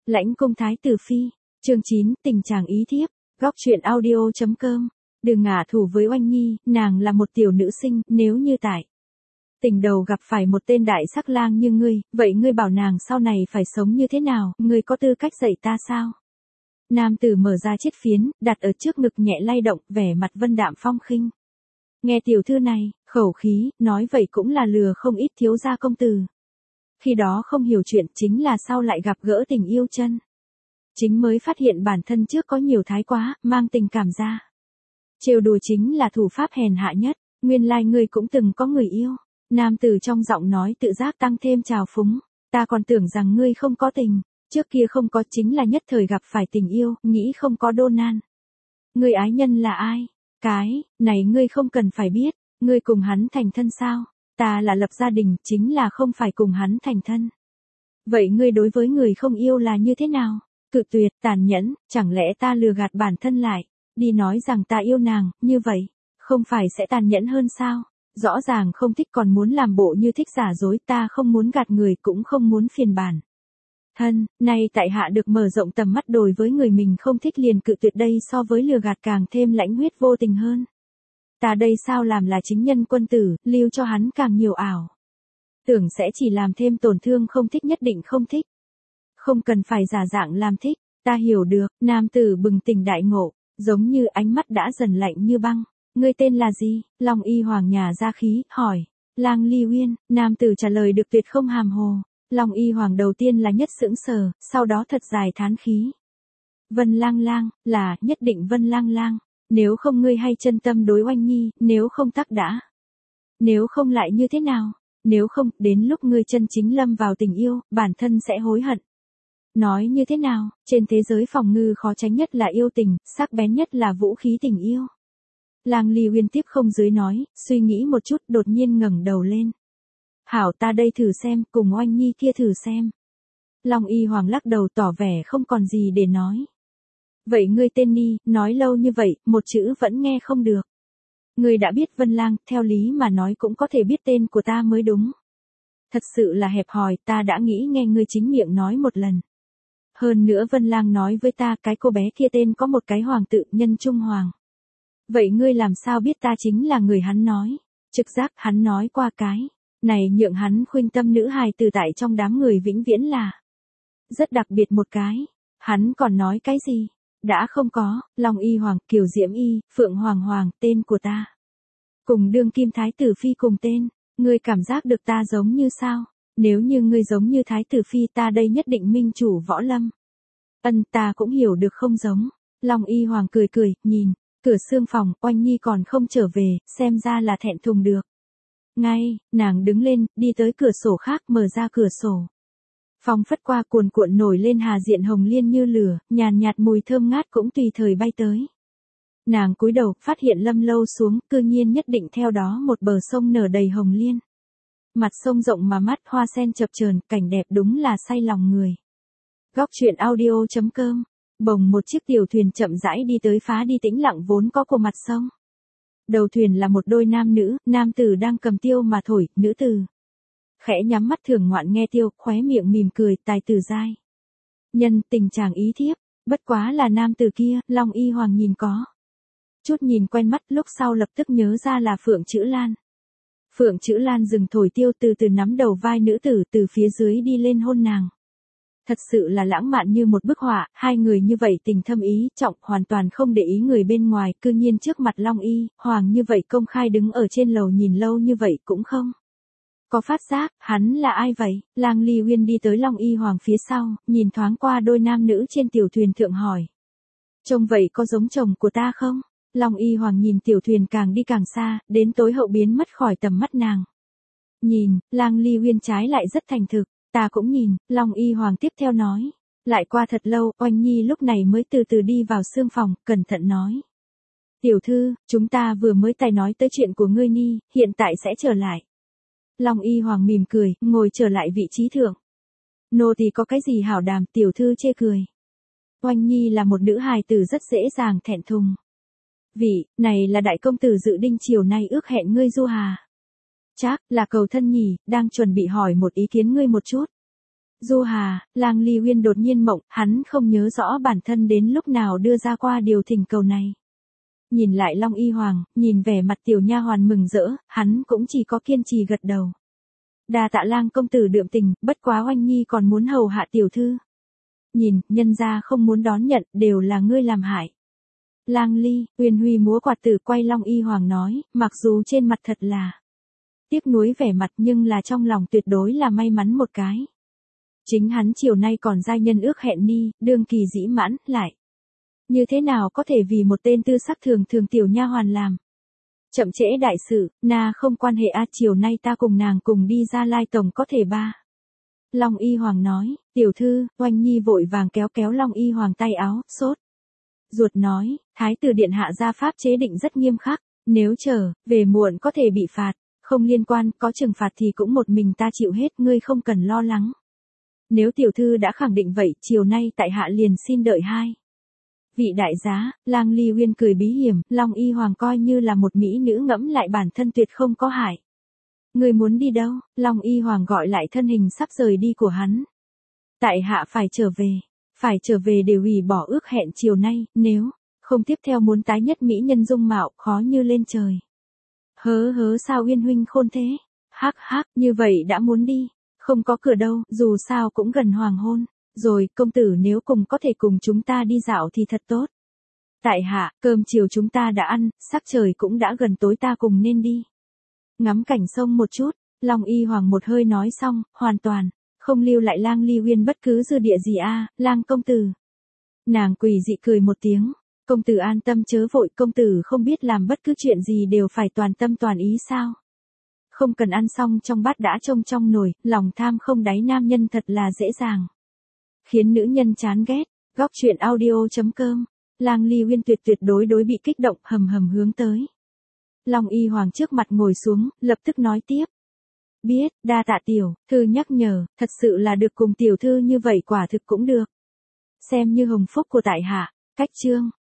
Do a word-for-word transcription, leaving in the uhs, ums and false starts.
Lãnh cung thái tử phi, chương chín, tình chàng ý thiếp, góc truyện audio.com. Đừng ngả thủ với Oanh Nhi, nàng là một tiểu nữ sinh, nếu như tại tình đầu gặp phải một tên đại sắc lang như ngươi, vậy ngươi bảo nàng sau này phải sống như thế nào, ngươi có tư cách dạy ta sao? Nam tử mở ra chiếc phiến, đặt ở trước ngực nhẹ lay động, vẻ mặt vân đạm phong khinh. Nghe tiểu thư này, khẩu khí, nói vậy cũng là lừa không ít thiếu gia công tử. Khi đó không hiểu chuyện chính là sau lại gặp gỡ tình yêu chân. Chính mới phát hiện bản thân trước có nhiều thái quá, mang tình cảm ra. Trêu đùa chính là thủ pháp hèn hạ nhất, nguyên lai ngươi cũng từng có người yêu. Nam tử trong giọng nói tự giác tăng thêm trào phúng, ta còn tưởng rằng ngươi không có tình, trước kia không có chính là nhất thời gặp phải tình yêu, nghĩ không có đô nan. Ngươi ái nhân là ai? Cái, này ngươi không cần phải biết, ngươi cùng hắn thành thân sao? Ta là lập gia đình, chính là không phải cùng hắn thành thân. Vậy ngươi đối với người không yêu là như thế nào? Cự tuyệt, tàn nhẫn, chẳng lẽ ta lừa gạt bản thân lại, đi nói rằng ta yêu nàng, như vậy, không phải sẽ tàn nhẫn hơn sao? Rõ ràng không thích còn muốn làm bộ như thích giả dối, ta không muốn gạt người cũng không muốn phiền bản thân, nay tại hạ được mở rộng tầm mắt đối với người mình không thích liền cự tuyệt đây so với lừa gạt càng thêm lãnh huyết vô tình hơn. Ta đây sao làm là chính nhân quân tử, lưu cho hắn càng nhiều ảo. Tưởng sẽ chỉ làm thêm tổn thương không thích nhất định không thích. Không cần phải giả dạng làm thích, ta hiểu được, nam tử bừng tỉnh đại ngộ, giống như ánh mắt đã dần lạnh như băng. Ngươi tên là gì? Long Y Hoàng nhà ra khí, hỏi. Lang Ly Uyên, nam tử trả lời được tuyệt không hàm hồ. Long Y Hoàng đầu tiên là nhất sững sờ, sau đó thật dài thán khí. Vân Lang Lang, là, nhất định Vân Lang Lang. Nếu không ngươi hay chân tâm đối Oanh Nhi, nếu không tắc đã. Nếu không lại như thế nào? Nếu không, đến lúc ngươi chân chính lâm vào tình yêu, bản thân sẽ hối hận. Nói như thế nào, trên thế giới phòng ngư khó tránh nhất là yêu tình, sắc bén nhất là vũ khí tình yêu. Lang Ly Uyên tiếp không dưới nói, suy nghĩ một chút đột nhiên ngẩng đầu lên. Hảo ta đây thử xem, cùng Oanh Nhi kia thử xem. Long Y Hoàng lắc đầu tỏ vẻ không còn gì để nói. Vậy ngươi tên Ni, nói lâu như vậy, một chữ vẫn nghe không được. Ngươi đã biết Vân Lang, theo lý mà nói cũng có thể biết tên của ta mới đúng. Thật sự là hẹp hòi, ta đã nghĩ nghe ngươi chính miệng nói một lần. Hơn nữa Vân Lang nói với ta cái cô bé kia tên có một cái hoàng tự nhân trung hoàng. Vậy ngươi làm sao biết ta chính là người hắn nói? Trực giác hắn nói qua cái. Này nhượng hắn khuynh tâm nữ hài từ tại trong đám người vĩnh viễn là. Rất đặc biệt một cái. Hắn còn nói cái gì? Đã không có, Long Y Hoàng, Kiều Diễm Y, Phượng Hoàng Hoàng, tên của ta. Cùng đương kim thái tử phi cùng tên. Ngươi cảm giác được ta giống như sao? Nếu như ngươi giống như thái tử phi ta đây nhất định minh chủ võ lâm. Ân ta cũng hiểu được không giống. Long Y Hoàng cười cười, nhìn. Cửa xương phòng, Oanh Nhi còn không trở về, xem ra là thẹn thùng được. Ngay, nàng đứng lên, đi tới cửa sổ khác, mở ra cửa sổ. Phong phất qua cuồn cuộn nổi lên hà diện hồng liên như lửa, nhàn nhạt mùi thơm ngát cũng tùy thời bay tới. Nàng cúi đầu, phát hiện lâm lâu xuống, cư nhiên nhất định theo đó một bờ sông nở đầy hồng liên. Mặt sông rộng mà mắt hoa sen chập chờn, cảnh đẹp đúng là say lòng người. Góc truyện audio.com. Bồng một chiếc tiểu thuyền chậm rãi đi tới phá đi tĩnh lặng vốn có của mặt sông. Đầu thuyền là một đôi nam nữ, nam tử đang cầm tiêu mà thổi, nữ tử khẽ nhắm mắt thường ngoạn nghe tiêu, khóe miệng mỉm cười, tài tử dai. Nhân tình chàng ý thiếp, bất quá là nam tử kia, Long Y Hoàng nhìn có. Chút nhìn quen mắt lúc sau lập tức nhớ ra là Phượng Chữ Lan. Phượng Chữ Lan dừng thổi tiêu từ từ nắm đầu vai nữ tử từ phía dưới đi lên hôn nàng. Thật sự là lãng mạn như một bức họa, hai người như vậy tình thâm ý trọng, hoàn toàn không để ý người bên ngoài, cư nhiên trước mặt Long Y, Hoàng như vậy công khai đứng ở trên lầu nhìn lâu như vậy cũng không. Có phát giác, hắn là ai vậy? Lang Ly Uyên đi tới Long Y Hoàng phía sau, nhìn thoáng qua đôi nam nữ trên tiểu thuyền thượng hỏi. Trông vậy có giống chồng của ta không? Long Y Hoàng nhìn tiểu thuyền càng đi càng xa, đến tối hậu biến mất khỏi tầm mắt nàng. Nhìn, Lang Ly Uyên trái lại rất thành thực. Ta cũng nhìn, Long Y Hoàng tiếp theo nói. Lại qua thật lâu, Oanh Nhi lúc này mới từ từ đi vào xương phòng, cẩn thận nói. Tiểu thư, chúng ta vừa mới tài nói tới chuyện của ngươi Ni, hiện tại sẽ trở lại. Long Y Hoàng mỉm cười, ngồi trở lại vị trí thượng. Nô thì có cái gì hảo đàm, tiểu thư chê cười. Oanh Nhi là một nữ hài tử rất dễ dàng thẹn thùng. Vị, này là đại công tử dự định chiều nay ước hẹn ngươi du hà. Chắc là cầu thân nhỉ, đang chuẩn bị hỏi một ý kiến ngươi một chút. Du Hà, Lang Ly Uyên đột nhiên mộng, hắn không nhớ rõ bản thân đến lúc nào đưa ra qua điều thỉnh cầu này. Nhìn lại Long Y Hoàng, nhìn vẻ mặt tiểu nha hoàn mừng rỡ, hắn cũng chỉ có kiên trì gật đầu. Đa tạ Lang công tử đượm tình, bất quá Oanh Nhi còn muốn hầu hạ tiểu thư. Nhìn, nhân gia không muốn đón nhận, đều là ngươi làm hại. Lang Ly, Uyên Huy múa quạt tử quay Long Y Hoàng nói, mặc dù trên mặt thật là tiếc nuối vẻ mặt nhưng là trong lòng tuyệt đối là may mắn một cái. Chính hắn chiều nay còn giai nhân ước hẹn ni, đương kỳ dĩ mãn, lại. Như thế nào có thể vì một tên tư sắc thường thường tiểu nha hoàn làm. Chậm trễ đại sự, na không quan hệ a chiều nay ta cùng nàng cùng đi ra Lai Tổng có thể ba. Long Y Hoàng nói, tiểu thư, Oanh Nhi vội vàng kéo kéo Long Y Hoàng tay áo, sốt. Ruột nói, Thái tử điện hạ gia pháp chế định rất nghiêm khắc, nếu chờ, về muộn có thể bị phạt, không liên quan, có trừng phạt thì cũng một mình ta chịu hết, ngươi không cần lo lắng. Nếu tiểu thư đã khẳng định vậy, chiều nay tại hạ liền xin đợi hai. Vị đại giá, Lang Ly Uyên cười bí hiểm, Long Y Hoàng coi như là một mỹ nữ ngẫm lại bản thân tuyệt không có hại. Ngươi muốn đi đâu? Long Y Hoàng gọi lại thân hình sắp rời đi của hắn. Tại hạ phải trở về, phải trở về để hủy bỏ ước hẹn chiều nay, nếu không tiếp theo muốn tái nhất mỹ nhân dung mạo, khó như lên trời. Hớ hớ sao Uyên huynh khôn thế? Hắc hắc, như vậy đã muốn đi, không có cửa đâu, dù sao cũng gần hoàng hôn. Rồi, công tử nếu cùng có thể cùng chúng ta đi dạo thì thật tốt. Tại hạ, cơm chiều chúng ta đã ăn, sắc trời cũng đã gần tối ta cùng nên đi. Ngắm cảnh sông một chút, Long Y Hoàng một hơi nói xong, hoàn toàn, không lưu lại Lang Ly Uyên bất cứ dư địa gì a, Lang công tử. Nàng quỳ dị cười một tiếng, công tử an tâm chớ vội, công tử không biết làm bất cứ chuyện gì đều phải toàn tâm toàn ý sao. Không cần ăn xong trong bát đã trông trong nồi, lòng tham không đáy nam nhân thật là dễ dàng. Khiến nữ nhân chán ghét, góc truyện audio chấm com, Lang Ly Uyên tuyệt tuyệt đối đối bị kích động, hầm hầm hướng tới. Long Y Hoàng trước mặt ngồi xuống, lập tức nói tiếp. Biết, đa tạ tiểu, thư nhắc nhở, thật sự là được cùng tiểu thư như vậy quả thực cũng được. Xem như hồng phúc của tại hạ, cách chương.